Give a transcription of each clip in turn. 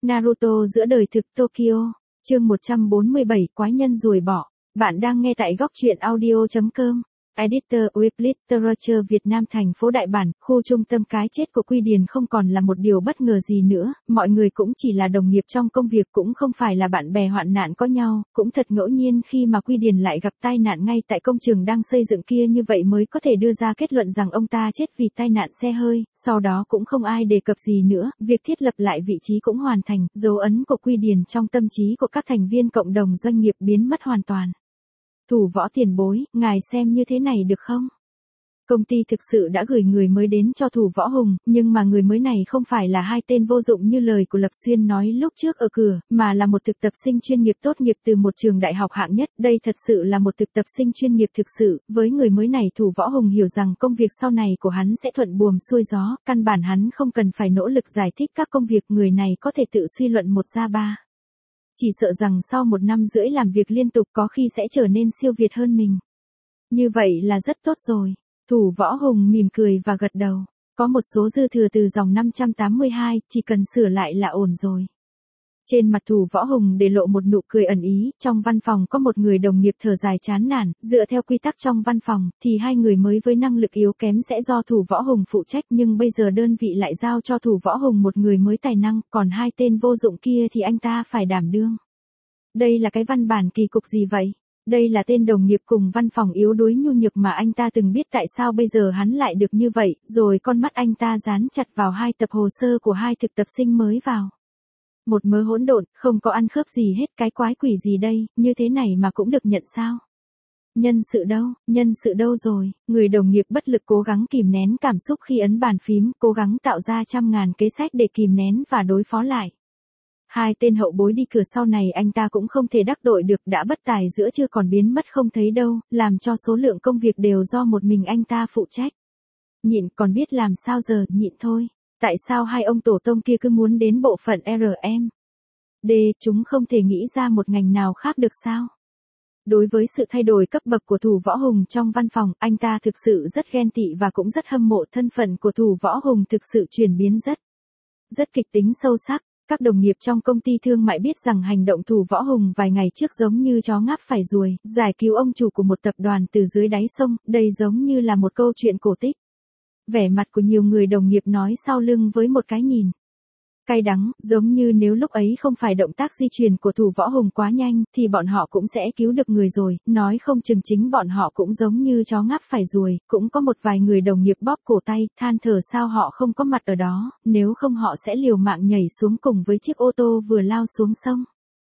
Naruto giữa đời thực Tokyo, chương 147 Quái nhân ruồi bọ. Bạn đang nghe tại góc truyện audio.com. Editor Web Literature Việt Nam thành phố Đại Bản, khu trung tâm. Cái chết của Quy Điền không còn là một điều bất ngờ gì nữa, mọi người cũng chỉ là đồng nghiệp trong công việc, cũng không phải là bạn bè hoạn nạn có nhau, cũng thật ngẫu nhiên khi mà Quy Điền lại gặp tai nạn ngay tại công trường đang xây dựng kia, như vậy mới có thể đưa ra kết luận rằng ông ta chết vì tai nạn xe hơi. Sau đó cũng không ai đề cập gì nữa, việc thiết lập lại vị trí cũng hoàn thành, dấu ấn của Quy Điền trong tâm trí của các thành viên cộng đồng doanh nghiệp biến mất hoàn toàn. Thủ Võ tiền bối, ngài xem như thế này được không? Công ty thực sự đã gửi người mới đến cho Thủ Võ Hùng, nhưng mà người mới này không phải là hai tên vô dụng như lời của Lập Xuyên nói lúc trước ở cửa, mà là một thực tập sinh chuyên nghiệp tốt nghiệp từ một trường đại học hạng nhất. Đây thật sự là một thực tập sinh chuyên nghiệp thực sự. Với người mới này, Thủ Võ Hùng hiểu rằng công việc sau này của hắn sẽ thuận buồm xuôi gió, căn bản hắn không cần phải nỗ lực giải thích các công việc, người này có thể tự suy luận một ra ba. Chỉ sợ rằng sau 1 năm rưỡi làm việc liên tục có khi sẽ trở nên siêu việt hơn mình. Như vậy là rất tốt rồi. Thủ Võ Hùng mỉm cười và gật đầu. Có một số dư thừa từ dòng 582, chỉ cần sửa lại là ổn rồi. Trên mặt Thủ Võ Hùng để lộ một nụ cười ẩn ý. Trong văn phòng có một người đồng nghiệp thở dài chán nản. Dựa theo quy tắc trong văn phòng thì hai người mới với năng lực yếu kém sẽ do Thủ Võ Hùng phụ trách, nhưng bây giờ đơn vị lại giao cho Thủ Võ Hùng một người mới tài năng, còn hai tên vô dụng kia thì anh ta phải đảm đương. Đây là cái văn bản kỳ cục gì vậy? Đây là tên đồng nghiệp cùng văn phòng yếu đuối nhu nhược mà anh ta từng biết, tại sao bây giờ hắn lại được như vậy? Rồi con mắt anh ta dán chặt vào 2 tập hồ sơ của 2 thực tập sinh mới vào. Một mớ hỗn độn, không có ăn khớp gì hết, cái quái quỷ gì đây, như thế này mà cũng được nhận sao? Nhân sự đâu rồi? Người đồng nghiệp bất lực cố gắng kìm nén cảm xúc khi ấn bàn phím, cố gắng tạo ra trăm ngàn kế sách để kìm nén và đối phó lại. Hai tên hậu bối đi cửa sau này anh ta cũng không thể đắc tội được, đã bất tài giữa chưa còn biến mất không thấy đâu, làm cho số lượng công việc đều do một mình anh ta phụ trách. Nhịn còn biết làm sao giờ, nhịn thôi. Tại sao hai ông tổ tông kia cứ muốn đến bộ phận RM? Chúng không thể nghĩ ra một ngành nào khác được sao? Đối với sự thay đổi cấp bậc của Thủ Võ Hùng trong văn phòng, anh ta thực sự rất ghen tị và cũng rất hâm mộ. Thân phận của Thủ Võ Hùng thực sự chuyển biến rất kịch tính sâu sắc. Các đồng nghiệp trong công ty thương mại biết rằng hành động Thủ Võ Hùng vài ngày trước giống như chó ngáp phải ruồi, giải cứu ông chủ của một tập đoàn từ dưới đáy sông, đây giống như là một câu chuyện cổ tích. Vẻ mặt của nhiều người đồng nghiệp nói sau lưng với một cái nhìn cay đắng, giống như nếu lúc ấy không phải động tác di chuyển của Thủ Võ Hùng quá nhanh, thì bọn họ cũng sẽ cứu được người rồi, nói không chừng chính bọn họ cũng giống như chó ngáp phải ruồi. Cũng có một vài người đồng nghiệp bóp cổ tay, than thở sao họ không có mặt ở đó, nếu không họ sẽ liều mạng nhảy xuống cùng với chiếc ô tô vừa lao xuống sông.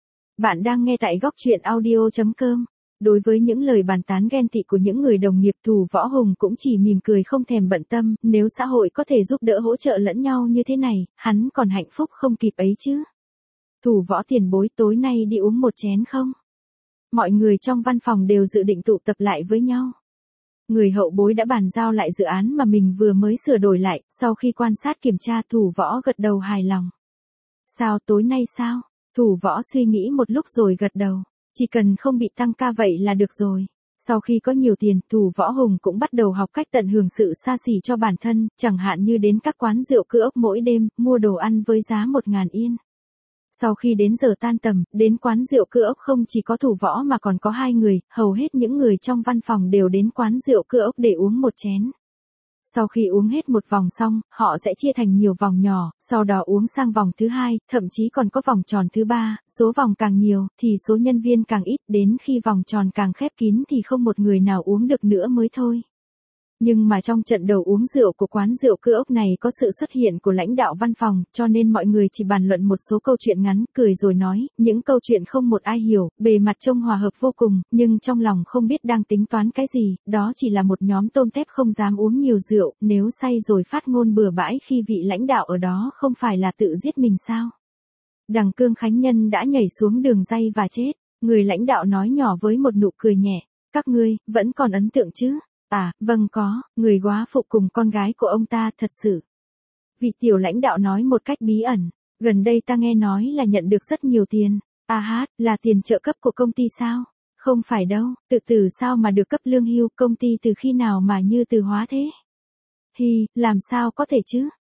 Bạn đang nghe tại góc truyện audio.com. Đối với những lời bàn tán ghen tị của những người đồng nghiệp, Thủ Võ Hùng cũng chỉ mỉm cười không thèm bận tâm, nếu xã hội có thể giúp đỡ hỗ trợ lẫn nhau như thế này, hắn còn hạnh phúc không kịp ấy chứ. Thủ Võ tiền bối, tối nay đi uống một chén không? Mọi người trong văn phòng đều dự định tụ tập lại với nhau. Người hậu bối đã bàn giao lại dự án mà mình vừa mới sửa đổi lại, sau khi quan sát kiểm tra Thủ Võ gật đầu hài lòng. Sao tối nay sao? Thủ Võ suy nghĩ một lúc rồi gật đầu. Chỉ cần không bị tăng ca vậy là được rồi. Sau khi có nhiều tiền, Thủ Võ Hùng cũng bắt đầu học cách tận hưởng sự xa xỉ cho bản thân, chẳng hạn như đến các quán rượu Cưa Ốc mỗi đêm, mua đồ ăn với giá 1.000 yên. Sau khi đến giờ tan tầm, đến quán rượu Cưa Ốc không chỉ có Thủ Võ mà còn có 2 người, hầu hết những người trong văn phòng đều đến quán rượu Cưa Ốc để uống một chén. Sau khi uống hết một vòng xong, họ sẽ chia thành nhiều vòng nhỏ, sau đó uống sang vòng thứ 2, thậm chí còn có vòng tròn thứ 3, số vòng càng nhiều, thì số nhân viên càng ít, đến khi vòng tròn càng khép kín thì không một người nào uống được nữa mới thôi. Nhưng mà trong trận đầu uống rượu của quán rượu Cưa Ốc này có sự xuất hiện của lãnh đạo văn phòng, cho nên mọi người chỉ bàn luận một số câu chuyện ngắn, cười rồi nói, những câu chuyện không một ai hiểu, bề mặt trông hòa hợp vô cùng, nhưng trong lòng không biết đang tính toán cái gì, đó chỉ là một nhóm tôm tép không dám uống nhiều rượu, nếu say rồi phát ngôn bừa bãi khi vị lãnh đạo ở đó không phải là tự giết mình sao? Đằng Cương Khánh Nhân đã nhảy xuống đường ray và chết, người lãnh đạo nói nhỏ với một nụ cười nhẹ, các ngươi, vẫn còn ấn tượng chứ? À, vâng có, người góa phụ cùng con gái của ông ta, thật sự. Vị tiểu lãnh đạo nói một cách bí ẩn, gần đây ta nghe nói là nhận được rất nhiều tiền. À hát, là tiền trợ cấp của công ty sao? Không phải đâu, tự tử sao mà được cấp lương hưu, công ty từ khi nào mà như từ hóa thế? Hi, làm sao có thể chứ?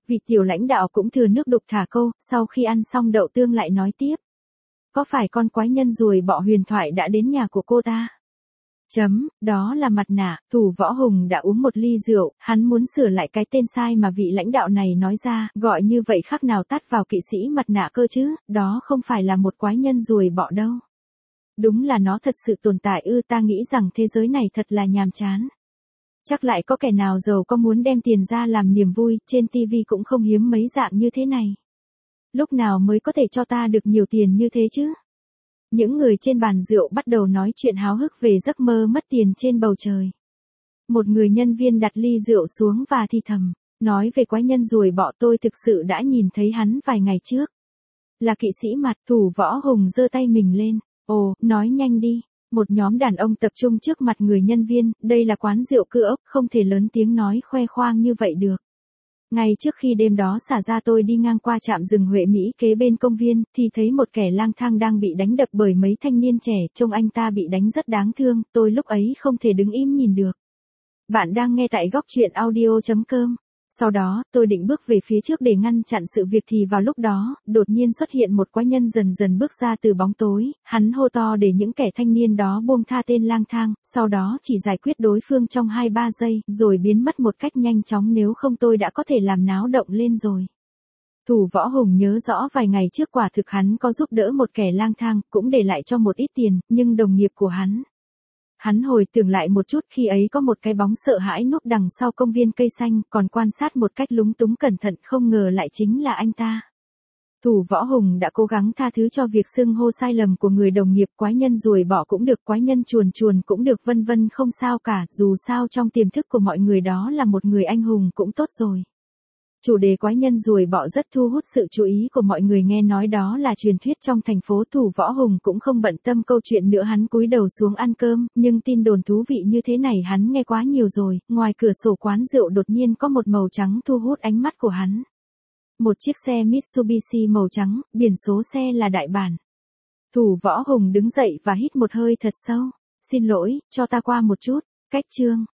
Vị tiểu lãnh đạo cũng thừa nước đục thả câu, sau khi ăn xong đậu tương lại nói tiếp. Có phải con quái nhân ruồi bọ huyền thoại đã đến nhà của cô ta? Đó là mặt nạ, Thủ Võ Hùng đã uống một ly rượu, hắn muốn sửa lại cái tên sai mà vị lãnh đạo này nói ra, gọi như vậy khác nào tát vào kỵ sĩ mặt nạ cơ chứ, đó không phải là một quái nhân ruồi bọ đâu. Đúng là nó thật sự tồn tại ư, ta nghĩ rằng thế giới này thật là nhàm chán. Chắc lại có kẻ nào giàu có muốn đem tiền ra làm niềm vui, trên TV cũng không hiếm mấy dạng như thế này. Lúc nào mới có thể cho ta được nhiều tiền như thế chứ? Những người trên bàn rượu bắt đầu nói chuyện háo hức về giấc mơ mất tiền trên bầu trời. Một người nhân viên đặt ly rượu xuống và thì thầm, nói về quái nhân ruồi bọ tôi thực sự đã nhìn thấy hắn vài ngày trước. Là kỵ sĩ mặt, Thủ Võ Hùng giơ tay mình lên, ồ, nói nhanh đi. Một nhóm đàn ông tập trung trước mặt người nhân viên, đây là quán rượu cưa ốc, không thể lớn tiếng nói khoe khoang như vậy được. Ngay trước khi đêm đó xả ra tôi đi ngang qua trạm rừng Huệ Mỹ kế bên công viên, thì thấy một kẻ lang thang đang bị đánh đập bởi mấy thanh niên trẻ, trông anh ta bị đánh rất đáng thương, tôi lúc ấy không thể đứng im nhìn được. Bạn đang nghe tại góc truyện audio.com. Sau đó, tôi định bước về phía trước để ngăn chặn sự việc thì vào lúc đó, đột nhiên xuất hiện một quái nhân dần dần bước ra từ bóng tối, hắn hô to để những kẻ thanh niên đó buông tha tên lang thang, sau đó chỉ giải quyết đối phương trong 2-3 giây, rồi biến mất một cách nhanh chóng nếu không tôi đã có thể làm náo động lên rồi. Thủ Võ Hùng nhớ rõ vài ngày trước quả thực hắn có giúp đỡ một kẻ lang thang, cũng để lại cho một ít tiền, nhưng đồng nghiệp của hắn. Hắn hồi tưởng lại một chút khi ấy có một cái bóng sợ hãi núp đằng sau công viên cây xanh, còn quan sát một cách lúng túng cẩn thận không ngờ lại chính là anh ta. Thủ Võ Hùng đã cố gắng tha thứ cho việc xưng hô sai lầm của người đồng nghiệp, quái nhân ruồi bọ cũng được, quái nhân chuồn chuồn cũng được, vân vân, không sao cả, dù sao trong tiềm thức của mọi người đó là một người anh hùng cũng tốt rồi. Chủ đề quái nhân ruồi bọ rất thu hút sự chú ý của mọi người, nghe nói đó là truyền thuyết trong thành phố. Thủ Võ Hùng cũng không bận tâm câu chuyện nữa, hắn cúi đầu xuống ăn cơm, nhưng tin đồn thú vị như thế này hắn nghe quá nhiều rồi. Ngoài cửa sổ quán rượu đột nhiên có một màu trắng thu hút ánh mắt của hắn. Một chiếc xe Mitsubishi màu trắng, biển số xe là đại bản. Thủ Võ Hùng đứng dậy và hít một hơi thật sâu. Xin lỗi, cho ta qua một chút. Cách chương